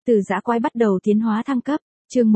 Từ dã quái bắt đầu tiến hóa thăng cấp, chương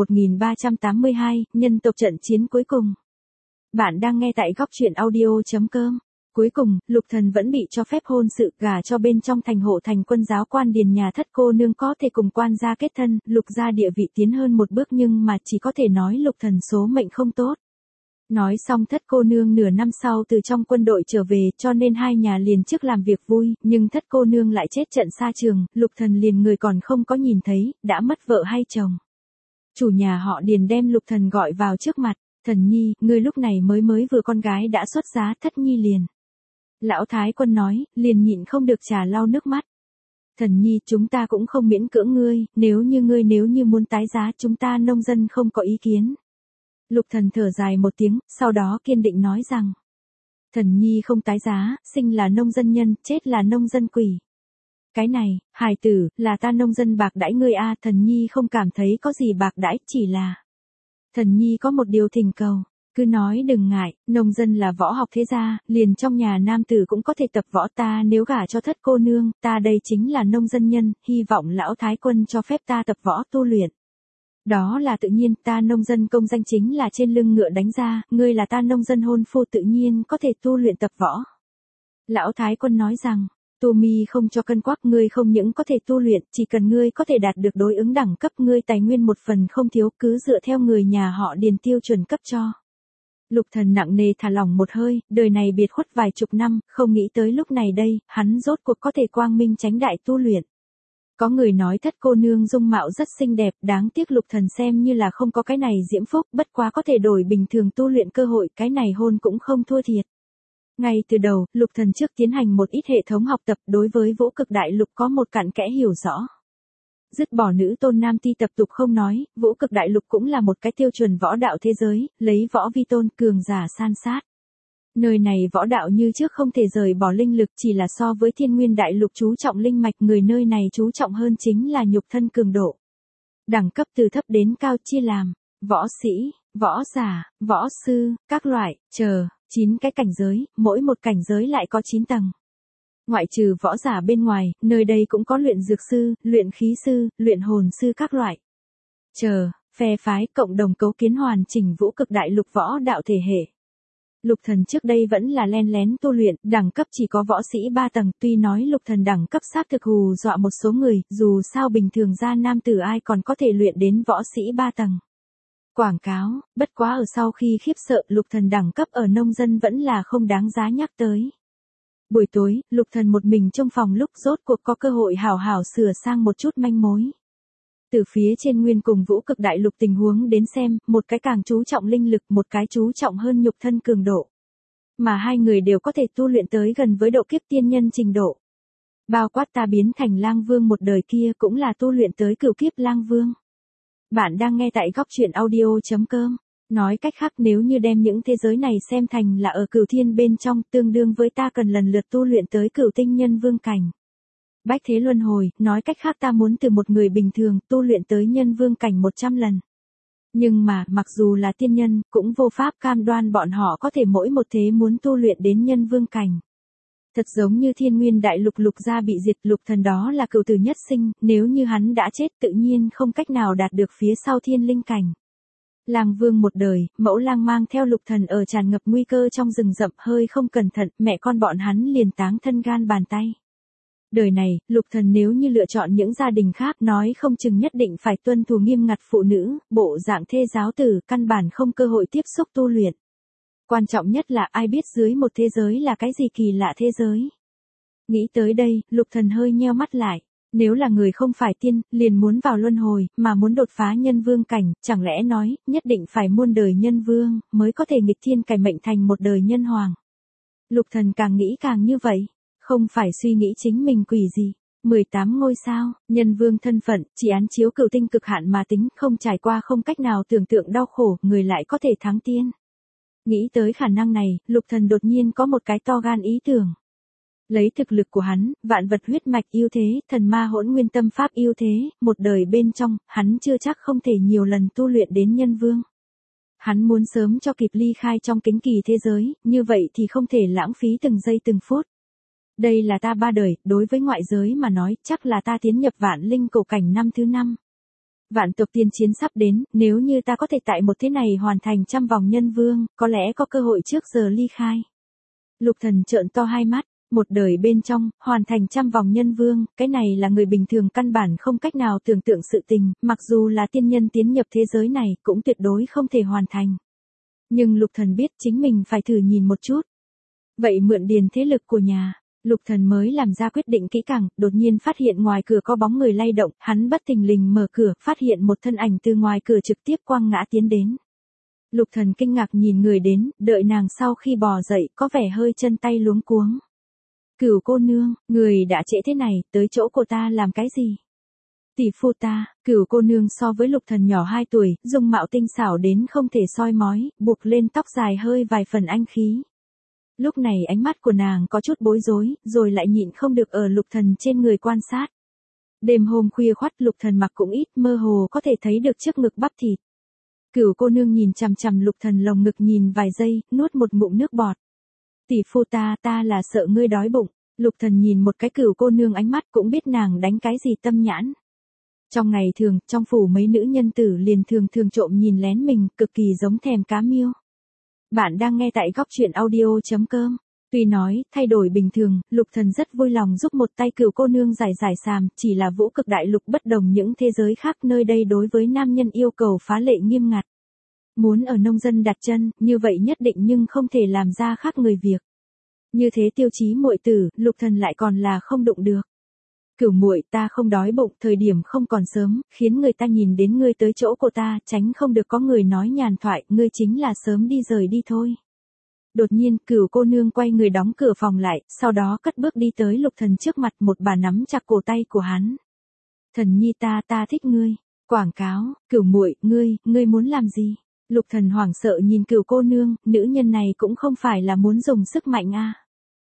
1382, nhân tộc trận chiến cuối cùng. Bạn đang nghe tại góc truyện audio.com. Cuối cùng, Lục Thần vẫn bị cho phép hôn sự gả cho bên trong thành hộ thành quân giáo quan điền nhà thất cô nương có thể cùng quan gia kết thân, Lục gia địa vị tiến hơn một bước nhưng mà chỉ có thể nói Lục Thần số mệnh không tốt. Nói xong thất cô nương nửa năm sau từ trong quân đội trở về cho nên hai nhà liền trước làm việc vui, nhưng thất cô nương lại chết trận xa trường, Lục Thần liền người còn không có nhìn thấy, đã mất vợ hay chồng. Chủ nhà họ Điền đem Lục Thần gọi vào trước mặt, Thần Nhi, ngươi lúc này mới vừa con gái đã xuất giá. Thất Nhi liền. Lão Thái Quân nói, liền nhịn không được trà lau nước mắt. Thần Nhi, chúng ta cũng không miễn cưỡng ngươi, nếu như muốn tái giá chúng ta nông dân không có ý kiến. Lục Thần thở dài một tiếng, sau đó kiên định nói rằng. Thần Nhi không tái giá, sinh là nông dân nhân, chết là nông dân quỷ. Cái này, hài tử, là ta nông dân bạc đãi ngươi a. Thần Nhi không cảm thấy có gì bạc đãi, chỉ là. Thần Nhi có một điều thỉnh cầu. Cứ nói đừng ngại, nông dân là võ học thế gia, liền trong nhà nam tử cũng có thể tập võ, ta nếu gả cho thất cô nương, ta đây chính là nông dân nhân, hy vọng lão Thái Quân cho phép ta tập võ tu luyện. Đó là tự nhiên, ta nông dân công danh chính là trên lưng ngựa đánh ra, ngươi là ta nông dân hôn phu tự nhiên có thể tu luyện tập võ. Lão Thái Quân nói rằng, tu mi không cho cân quắc, ngươi không những có thể tu luyện, chỉ cần ngươi có thể đạt được đối ứng đẳng cấp, ngươi tài nguyên một phần không thiếu, cứ dựa theo người nhà họ Điền tiêu chuẩn cấp cho. Lục Thần nặng nề thả lỏng một hơi, đời này biệt khuất vài chục năm, không nghĩ tới lúc này đây, hắn rốt cuộc có thể quang minh chánh đại tu luyện. Có người nói thất cô nương dung mạo rất xinh đẹp, đáng tiếc Lục Thần xem như là không có cái này diễm phúc, bất quá có thể đổi bình thường tu luyện cơ hội, cái này hôn cũng không thua thiệt. Ngay từ đầu, Lục Thần trước tiến hành một ít hệ thống học tập, đối với vũ cực đại lục có một cặn kẽ hiểu rõ. Dứt bỏ nữ tôn nam ti tập tục không nói, vũ cực đại lục cũng là một cái tiêu chuẩn võ đạo thế giới, lấy võ vi tôn, cường giả san sát. Nơi này võ đạo như trước không thể rời bỏ linh lực, chỉ là so với thiên nguyên đại lục chú trọng linh mạch, người nơi này chú trọng hơn chính là nhục thân cường độ. Đẳng cấp từ thấp đến cao chia làm, võ sĩ, võ giả, võ sư, các loại, 9 cái cảnh giới, mỗi một cảnh giới lại có 9 tầng. Ngoại trừ võ giả bên ngoài, nơi đây cũng có luyện dược sư, luyện khí sư, luyện hồn sư các loại. Phe phái cộng đồng cấu kiến hoàn chỉnh vũ cực đại lục võ đạo thể hệ. Lục Thần trước đây vẫn là len lén tu luyện, đẳng cấp chỉ có võ sĩ 3 tầng, tuy nói Lục Thần đẳng cấp xác thực hù dọa một số người, dù sao bình thường ra nam tử ai còn có thể luyện đến võ sĩ 3 tầng. Quảng cáo, bất quá ở sau khi khiếp sợ Lục Thần đẳng cấp ở nông dân vẫn là không đáng giá nhắc tới. Buổi tối, Lục Thần một mình trong phòng lúc rốt cuộc có cơ hội hảo hảo sửa sang một chút manh mối. Từ phía trên nguyên cùng vũ cực đại lục tình huống đến xem, một cái càng chú trọng linh lực, một cái chú trọng hơn nhục thân cường độ. Mà hai người đều có thể tu luyện tới gần với độ kiếp tiên nhân trình độ. Bao quát ta biến thành lang vương một đời kia cũng là tu luyện tới cửu kiếp lang vương. Bạn đang nghe tại góc truyện audio.com. Nói cách khác nếu như đem những thế giới này xem thành là ở cửu thiên bên trong, tương đương với ta cần lần lượt tu luyện tới cửu tinh nhân vương cảnh. Bách thế luân hồi, nói cách khác ta muốn từ một người bình thường tu luyện tới nhân vương cảnh 100 lần. Nhưng mà, mặc dù là tiên nhân, cũng vô pháp cam đoan bọn họ có thể mỗi một thế muốn tu luyện đến nhân vương cảnh. Thật giống như thiên nguyên đại lục Lục gia bị diệt, Lục Thần đó là cửu tử nhất sinh, nếu như hắn đã chết tự nhiên không cách nào đạt được phía sau thiên linh cảnh. Lang vương một đời, mẫu lang mang theo Lục Thần ở tràn ngập nguy cơ trong rừng rậm, hơi không cẩn thận, mẹ con bọn hắn liền táng thân gan bàn tay. Đời này, Lục Thần nếu như lựa chọn những gia đình khác nói không chừng nhất định phải tuân thủ nghiêm ngặt phụ nữ, bộ dạng thê giáo tử, căn bản không cơ hội tiếp xúc tu luyện. Quan trọng nhất là ai biết dưới một thế giới là cái gì kỳ lạ thế giới. Nghĩ tới đây, Lục Thần hơi nheo mắt lại. Nếu là người không phải tiên, liền muốn vào luân hồi, mà muốn đột phá nhân vương cảnh, chẳng lẽ nói, nhất định phải muôn đời nhân vương, mới có thể nghịch thiên cải mệnh thành một đời nhân hoàng. Lục Thần càng nghĩ càng như vậy, không phải suy nghĩ chính mình quỷ gì. 18 ngôi sao, nhân vương thân phận, chỉ án chiếu cửu tinh cực hạn mà tính, không trải qua không cách nào tưởng tượng đau khổ, người lại có thể thắng tiên. Nghĩ tới khả năng này, Lục Thần đột nhiên có một cái to gan ý tưởng. Lấy thực lực của hắn, vạn vật huyết mạch ưu thế, thần ma hỗn nguyên tâm pháp ưu thế, một đời bên trong, hắn chưa chắc không thể nhiều lần tu luyện đến nhân vương. Hắn muốn sớm cho kịp ly khai trong kính kỳ thế giới, như vậy thì không thể lãng phí từng giây từng phút. Đây là ta ba đời, đối với ngoại giới mà nói, chắc là ta tiến nhập vạn linh cổ cảnh năm thứ 5. Vạn tộc tiên chiến sắp đến, nếu như ta có thể tại một thế này hoàn thành trăm vòng nhân vương, có lẽ có cơ hội trước giờ ly khai. Lục Thần trợn to hai mắt, một đời bên trong, hoàn thành trăm vòng nhân vương, cái này là người bình thường căn bản không cách nào tưởng tượng sự tình, mặc dù là tiên nhân tiến nhập thế giới này, cũng tuyệt đối không thể hoàn thành. Nhưng Lục Thần biết chính mình phải thử nhìn một chút. Vậy mượn điền thế lực của nhà. Lục Thần mới làm ra quyết định kỹ càng, đột nhiên phát hiện ngoài cửa có bóng người lay động, hắn bất thình lình mở cửa, phát hiện một thân ảnh từ ngoài cửa trực tiếp quăng ngã tiến đến. Lục Thần kinh ngạc nhìn người đến, đợi nàng sau khi bò dậy, có vẻ hơi chân tay luống cuống. Cửu cô nương, người đã trễ thế này, tới chỗ cô ta làm cái gì? Tỷ phu ta, Cửu cô nương so với Lục Thần nhỏ 2 tuổi, dung mạo tinh xảo đến không thể soi mói, buộc lên tóc dài hơi vài phần anh khí. Lúc này ánh mắt của nàng có chút bối rối, rồi lại nhịn không được ở Lục Thần trên người quan sát. Đêm hôm khuya khoắt Lục Thần mặc cũng ít, mơ hồ có thể thấy được trước ngực bắp thịt. Cửu cô nương nhìn chằm chằm Lục Thần lồng ngực nhìn vài giây, nuốt một ngụm nước bọt. Tỷ phu ta là sợ ngươi đói bụng. Lục Thần nhìn một cái Cửu cô nương ánh mắt cũng biết nàng đánh cái gì tâm nhãn. Trong ngày thường, trong phủ mấy nữ nhân tử liền thường trộm nhìn lén mình, cực kỳ giống thèm cá miêu. Bạn đang nghe tại góc truyện audio.com. Tuy nói, thay đổi bình thường, Lục Thần rất vui lòng giúp một tay Cửu cô nương giải sàm, chỉ là vũ cực đại lục bất đồng những thế giới khác, nơi đây đối với nam nhân yêu cầu phá lệ nghiêm ngặt. Muốn ở nông dân đặt chân, như vậy nhất định nhưng không thể làm ra khác người việc. Như thế tiêu chí muội tử, Lục Thần lại còn là không đụng được. Cửu muội, ta không đói bụng, thời điểm không còn sớm, khiến người ta nhìn đến ngươi tới chỗ cô ta, tránh không được có người nói nhàn thoại, ngươi chính là sớm đi rời đi thôi. Đột nhiên, Cửu cô nương quay người đóng cửa phòng lại, sau đó cất bước đi tới Lục Thần trước mặt, một bà nắm chặt cổ tay của hắn. Thần nhi ta thích ngươi. Quảng cáo, Cửu muội, ngươi muốn làm gì? Lục Thần hoảng sợ nhìn Cửu cô nương, nữ nhân này cũng không phải là muốn dùng sức mạnh a.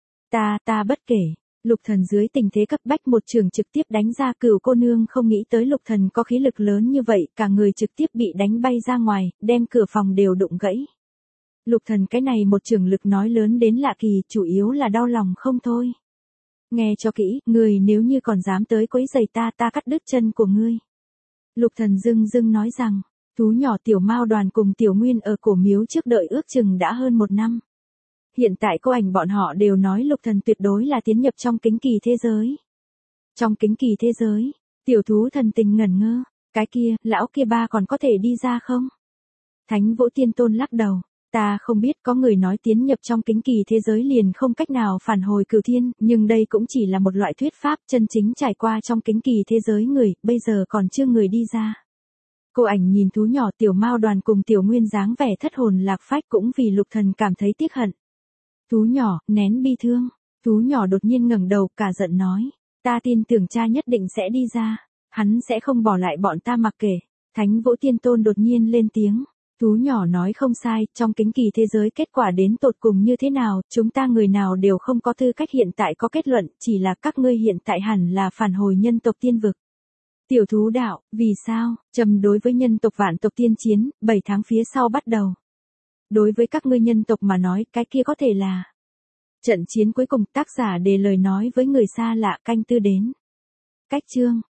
Ta bất kể. Lục Thần dưới tình thế cấp bách một trường trực tiếp đánh ra, Cửu cô nương không nghĩ tới Lục Thần có khí lực lớn như vậy, cả người trực tiếp bị đánh bay ra ngoài, đem cửa phòng đều đụng gãy. Lục Thần cái này một trường lực nói lớn đến lạ kỳ, chủ yếu là đau lòng không thôi. Nghe cho kỹ, người nếu như còn dám tới quấy rầy ta cắt đứt chân của ngươi. Lục Thần dưng nói rằng, thú nhỏ Tiểu Mao Đoàn cùng Tiểu Nguyên ở cổ miếu trước đợi ước chừng đã hơn 1 năm. Hiện tại cô ảnh bọn họ đều nói Lục Thần tuyệt đối là tiến nhập trong kính kỳ thế giới. Trong kính kỳ thế giới, tiểu thú thần tình ngẩn ngơ, cái kia, lão kia ba còn có thể đi ra không? Thánh Vũ Tiên Tôn lắc đầu, ta không biết, có người nói tiến nhập trong kính kỳ thế giới liền không cách nào phản hồi cửu thiên, nhưng đây cũng chỉ là một loại thuyết pháp, chân chính trải qua trong kính kỳ thế giới người, bây giờ còn chưa người đi ra. Cô ảnh nhìn thú nhỏ Tiểu Mao Đoàn cùng Tiểu Nguyên dáng vẻ thất hồn lạc phách, cũng vì Lục Thần cảm thấy tiếc hận. Thú nhỏ, nén bi thương. Thú nhỏ đột nhiên ngẩng đầu, cả giận nói, ta tin tưởng cha nhất định sẽ đi ra, hắn sẽ không bỏ lại bọn ta mặc kệ. Thánh Vũ Tiên Tôn đột nhiên lên tiếng, thú nhỏ nói không sai, trong kính kỳ thế giới kết quả đến tột cùng như thế nào, chúng ta người nào đều không có tư cách hiện tại có kết luận, chỉ là các ngươi hiện tại hẳn là phản hồi nhân tộc tiên vực. Tiểu thú đạo, vì sao? Trầm đối với nhân tộc vạn tộc tiên chiến, 7 tháng phía sau bắt đầu. Đối với các ngươi nhân tộc mà nói, cái kia có thể là trận chiến cuối cùng. Tác giả để lời nói với người xa lạ, canh tư đến. Cách chương